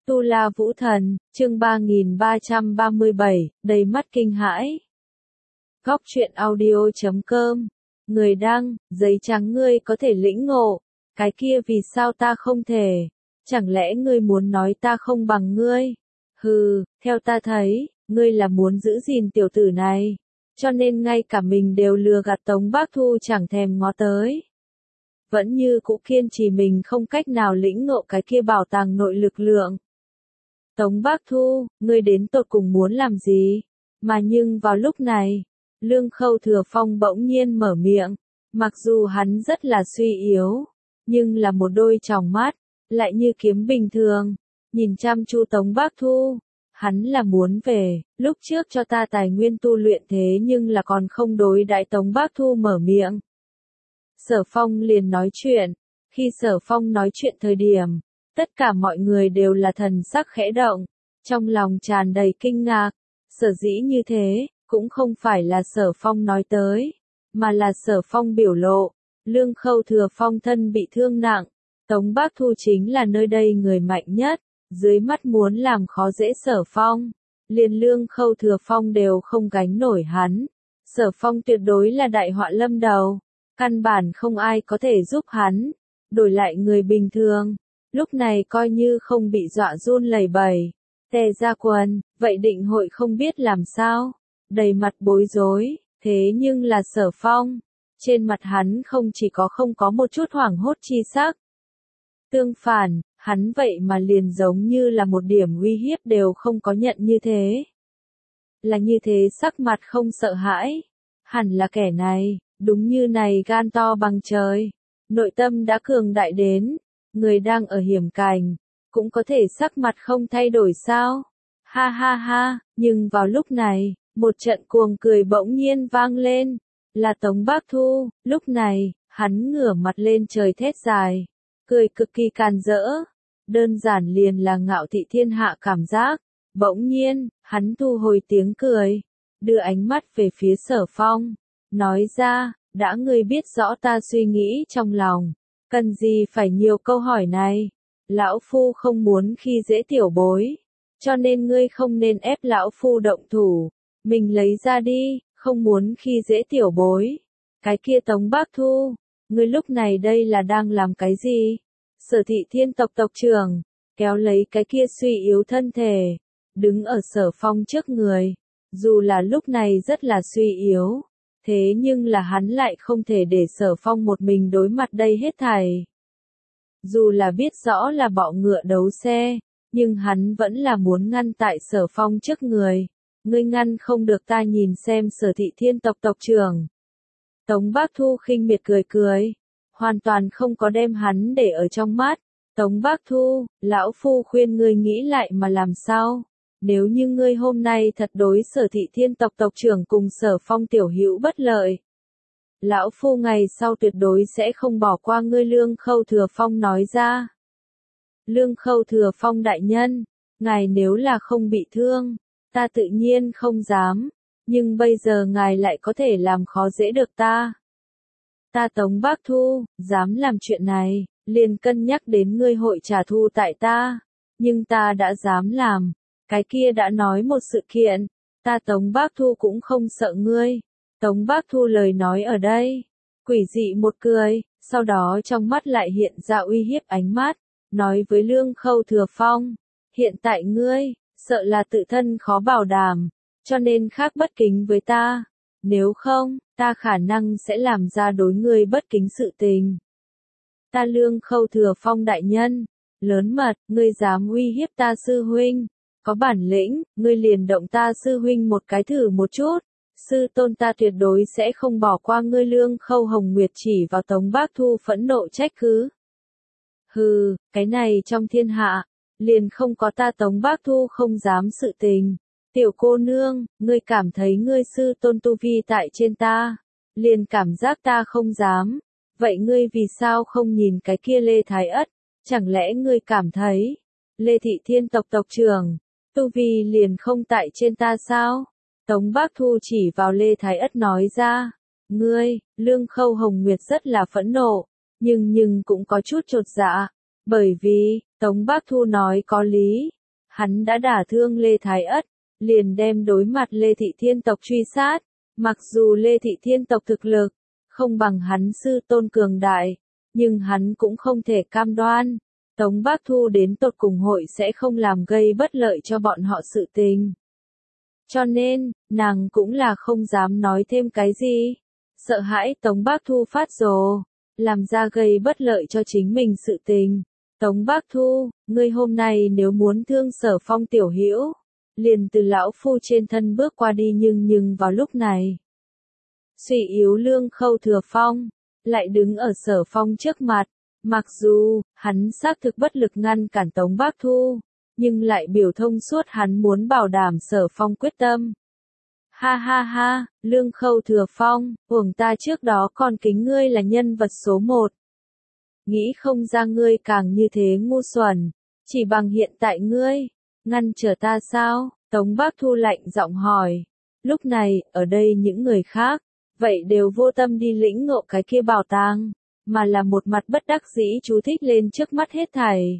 Tu La Vũ Thần, chương 3337, đầy mắt kinh hãi. Góc truyện audio.com. Người đăng, giấy trắng ngươi có thể lĩnh ngộ, cái kia vì sao ta không thể? Chẳng lẽ ngươi muốn nói ta không bằng ngươi? Hừ, theo ta thấy, ngươi là muốn giữ gìn tiểu tử này, cho nên ngay cả mình đều lừa gạt Tống Bác Thu chẳng thèm ngó tới. Vẫn như cũ kiên trì mình không cách nào lĩnh ngộ cái kia bảo tàng nội lực lượng. Tống Bác Thu, ngươi đến tột cùng muốn làm gì? Mà nhưng vào lúc này, Lương Khâu Thừa Phong bỗng nhiên mở miệng, mặc dù hắn rất là suy yếu, nhưng là một đôi tròng mắt, lại như kiếm bình thường, nhìn chăm chú Tống Bác Thu. Hắn là muốn về, lúc trước cho ta tài nguyên tu luyện thế nhưng là còn không đối đãi. Tống Bác Thu mở miệng. Sở Phong liền nói chuyện, khi Sở Phong nói chuyện thời điểm, tất cả mọi người đều là thần sắc khẽ động, trong lòng tràn đầy kinh ngạc. Sở dĩ như thế, cũng không phải là Sở Phong nói tới, mà là Sở Phong biểu lộ. Lương Khâu Thừa Phong thân bị thương nặng, Tống Bác Thu chính là nơi đây người mạnh nhất, dưới mắt muốn làm khó dễ Sở Phong, liền Lương Khâu Thừa Phong đều không gánh nổi hắn. Sở Phong tuyệt đối là đại họa lâm đầu, căn bản không ai có thể giúp hắn. Đổi lại người bình thường, lúc này coi như không bị dọa run lẩy bẩy, tè ra quần, vậy định hội không biết làm sao, đầy mặt bối rối. Thế nhưng là Sở Phong, trên mặt hắn không chỉ không có một chút hoảng hốt chi sắc. Tương phản, hắn vậy mà liền giống như là một điểm uy hiếp đều không có, nhận như thế. Là như thế sắc mặt không sợ hãi, hẳn là kẻ này, đúng như này gan to bằng trời, nội tâm đã cường đại đến, người đang ở hiểm cảnh, cũng có thể sắc mặt không thay đổi sao? Ha ha ha, nhưng vào lúc này, một trận cuồng cười bỗng nhiên vang lên, là Tống Bác Thu. Lúc này, hắn ngửa mặt lên trời thét dài, cười cực kỳ càn rỡ, đơn giản liền là ngạo thị thiên hạ cảm giác. Bỗng nhiên, hắn thu hồi tiếng cười, đưa ánh mắt về phía Sở Phong, nói ra, đã ngươi biết rõ ta suy nghĩ trong lòng, cần gì phải nhiều câu hỏi này? Lão Phu không muốn khi dễ tiểu bối, cho nên ngươi không nên ép Lão Phu động thủ, mình lấy ra đi, không muốn khi dễ tiểu bối. Cái kia Tống Bác Thu, ngươi lúc này đây là đang làm cái gì? Sở Thị Thiên tộc tộc trưởng, kéo lấy cái kia suy yếu thân thể, đứng ở Sở Phong trước người, dù là lúc này rất là suy yếu, thế nhưng là hắn lại không thể để Sở Phong một mình đối mặt đây hết thảy. Dù là biết rõ là bọ ngựa đấu xe, nhưng hắn vẫn là muốn ngăn tại Sở Phong trước người. Ngươi ngăn không được ta, nhìn xem Sở Thị Thiên tộc tộc trưởng. Tống Bác Thu khinh miệt cười cười, hoàn toàn không có đem hắn để ở trong mắt. Tống Bác Thu, Lão Phu khuyên ngươi nghĩ lại mà làm sao? Nếu như ngươi hôm nay thật đối Sở Thị Thiên tộc tộc trưởng cùng Sở Phong tiểu hữu bất lợi, Lão Phu ngày sau tuyệt đối sẽ không bỏ qua ngươi. Lương Khâu Thừa Phong nói ra. Lương Khâu Thừa Phong đại nhân, ngài nếu là không bị thương, ta tự nhiên không dám, nhưng bây giờ ngài lại có thể làm khó dễ được ta. Ta Tống Bác Thu, dám làm chuyện này, liền cân nhắc đến ngươi hội trả thù tại ta, nhưng ta đã dám làm, cái kia đã nói một sự kiện, ta Tống Bác Thu cũng không sợ ngươi. Tống Bác Thu lời nói ở đây, quỷ dị một cười, sau đó trong mắt lại hiện ra uy hiếp ánh mắt, nói với Lương Khâu Thừa Phong, hiện tại ngươi, sợ là tự thân khó bảo đảm, cho nên khác bất kính với ta, nếu không, ta khả năng sẽ làm ra đối ngươi bất kính sự tình. Ta Lương Khâu Thừa Phong đại nhân, lớn mật, ngươi dám uy hiếp ta sư huynh, có bản lĩnh, ngươi liền động ta sư huynh một cái thử một chút. Sư tôn ta tuyệt đối sẽ không bỏ qua ngươi. Lương Khâu Hồng Nguyệt chỉ vào Tống Bác Thu phẫn nộ trách cứ. Hừ, cái này trong thiên hạ, liền không có ta Tống Bác Thu không dám sự tình. Tiểu cô nương, ngươi cảm thấy ngươi sư tôn tu vi tại trên ta, liền cảm giác ta không dám. Vậy ngươi vì sao không nhìn cái kia Lê Thái Ất? Chẳng lẽ ngươi cảm thấy, Lê Thị Thiên tộc tộc trưởng, tu vi liền không tại trên ta sao? Tống Bác Thu chỉ vào Lê Thái Ất nói ra. Ngươi, Lương Khâu Hồng Nguyệt rất là phẫn nộ, nhưng cũng có chút chột dạ, bởi vì, Tống Bác Thu nói có lý, hắn đã đả thương Lê Thái Ất, liền đem đối mặt Lê Thị Thiên tộc truy sát. Mặc dù Lê Thị Thiên tộc thực lực không bằng hắn sư tôn cường đại, nhưng hắn cũng không thể cam đoan Tống Bác Thu đến tột cùng hội sẽ không làm gây bất lợi cho bọn họ sự tình. Cho nên, nàng cũng là không dám nói thêm cái gì, sợ hãi Tống Bác Thu phát rồ, làm ra gây bất lợi cho chính mình sự tình. Tống Bác Thu, ngươi hôm nay nếu muốn thương Sở Phong tiểu hữu, liền từ lão phu trên thân bước qua đi, nhưng vào lúc này, suy yếu Lương Khâu Thừa Phong lại đứng ở Sở Phong trước mặt, mặc dù hắn xác thực bất lực ngăn cản Tống Bác Thu, nhưng lại biểu thông suốt hắn muốn bảo đảm Sở Phong quyết tâm. Ha ha ha, Lương Khâu Thừa Phong, uổng ta trước đó còn kính ngươi là nhân vật số 1. Nghĩ không ra ngươi càng như thế ngu xuẩn, chỉ bằng hiện tại ngươi, ngăn trở ta sao? Tống Bác Thu lạnh giọng hỏi. Lúc này, ở đây những người khác, vậy đều vô tâm đi lĩnh ngộ cái kia bảo tàng, mà là một mặt bất đắc dĩ chú thích lên trước mắt hết thảy.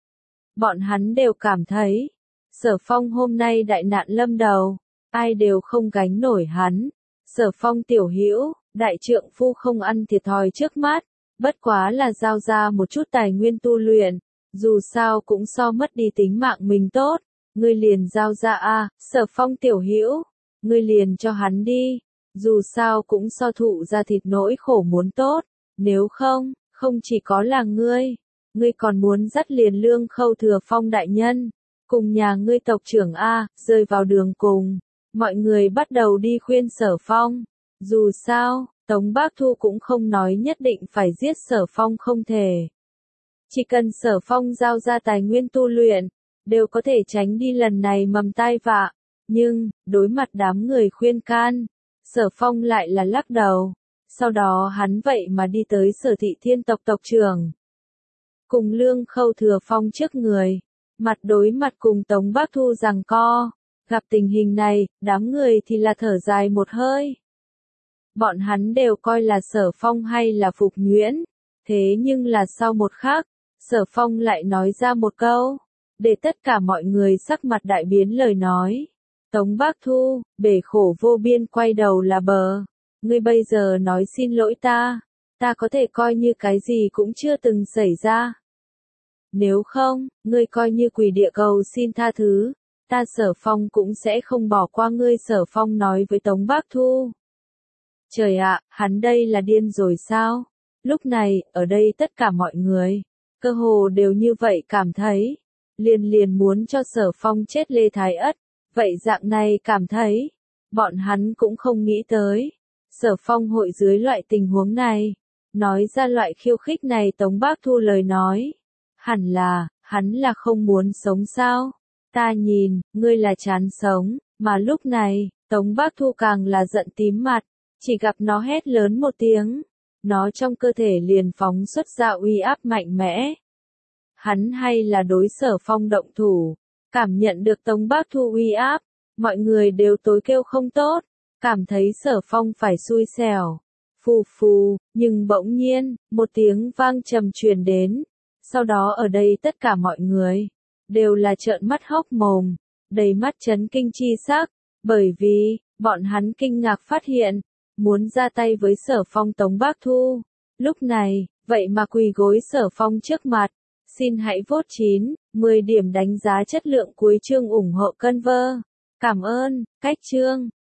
Bọn hắn đều cảm thấy, Sở Phong hôm nay đại nạn lâm đầu, ai đều không gánh nổi hắn. Sở Phong tiểu hữu, đại trượng phu không ăn thiệt thòi trước mắt, bất quá là giao ra một chút tài nguyên tu luyện, dù sao cũng so mất đi tính mạng mình tốt, ngươi liền giao ra a, Sở Phong tiểu hữu, ngươi liền cho hắn đi, dù sao cũng so thụ ra thịt nỗi khổ muốn tốt, nếu không, không chỉ có là ngươi còn muốn dắt liền Lương Khâu Thừa Phong đại nhân, cùng nhà ngươi tộc trưởng a, rơi vào đường cùng. Mọi người bắt đầu đi khuyên Sở Phong, dù sao, Tống Bác Thu cũng không nói nhất định phải giết Sở Phong không thể. Chỉ cần Sở Phong giao ra tài nguyên tu luyện, đều có thể tránh đi lần này mầm tai vạ. Nhưng, đối mặt đám người khuyên can, Sở Phong lại là lắc đầu. Sau đó hắn vậy mà đi tới Sở Thị Thiên tộc tộc trưởng. Cùng Lương Khâu Thừa Phong trước người, mặt đối mặt cùng Tống Bác Thu giằng co. Gặp tình hình này, đám người thì là thở dài một hơi. Bọn hắn đều coi là Sở Phong hay là Phục Nhuyễn, thế nhưng là sau một khắc, Sở Phong lại nói ra một câu, để tất cả mọi người sắc mặt đại biến lời nói. Tống Bác Thu, bể khổ vô biên quay đầu là bờ, ngươi bây giờ nói xin lỗi ta có thể coi như cái gì cũng chưa từng xảy ra. Nếu không, ngươi coi như quỳ địa cầu xin tha thứ. Ta Sở Phong cũng sẽ không bỏ qua ngươi, Sở Phong nói với Tống Bác Thu. Trời ạ, hắn đây là điên rồi sao? Lúc này, ở đây tất cả mọi người, cơ hồ đều như vậy cảm thấy. Liền muốn cho Sở Phong chết Lê Thái Ất, vậy dạng này cảm thấy, bọn hắn cũng không nghĩ tới. Sở Phong hội dưới loại tình huống này, nói ra loại khiêu khích này. Tống Bác Thu lời nói, hẳn là, hắn là không muốn sống sao? Ta nhìn, ngươi là chán sống, mà lúc này, Tống Bác Thu càng là giận tím mặt, chỉ gặp nó hét lớn một tiếng, nó trong cơ thể liền phóng xuất ra uy áp mạnh mẽ. Hắn hay là đối Sở Phong động thủ, cảm nhận được Tống Bác Thu uy áp, mọi người đều tối kêu không tốt, cảm thấy Sở Phong phải xui xẻo. Phù phù, nhưng bỗng nhiên, một tiếng vang trầm truyền đến, sau đó ở đây tất cả mọi người đều là trợn mắt hốc mồm, đầy mắt chấn kinh chi sắc, bởi vì, bọn hắn kinh ngạc phát hiện, muốn ra tay với Sở Phong Tống Bác Thu. Lúc này, vậy mà quỳ gối Sở Phong trước mặt, xin hãy vote 9, 10 điểm đánh giá chất lượng cuối chương ủng hộ Conver. Cảm ơn, cách chương.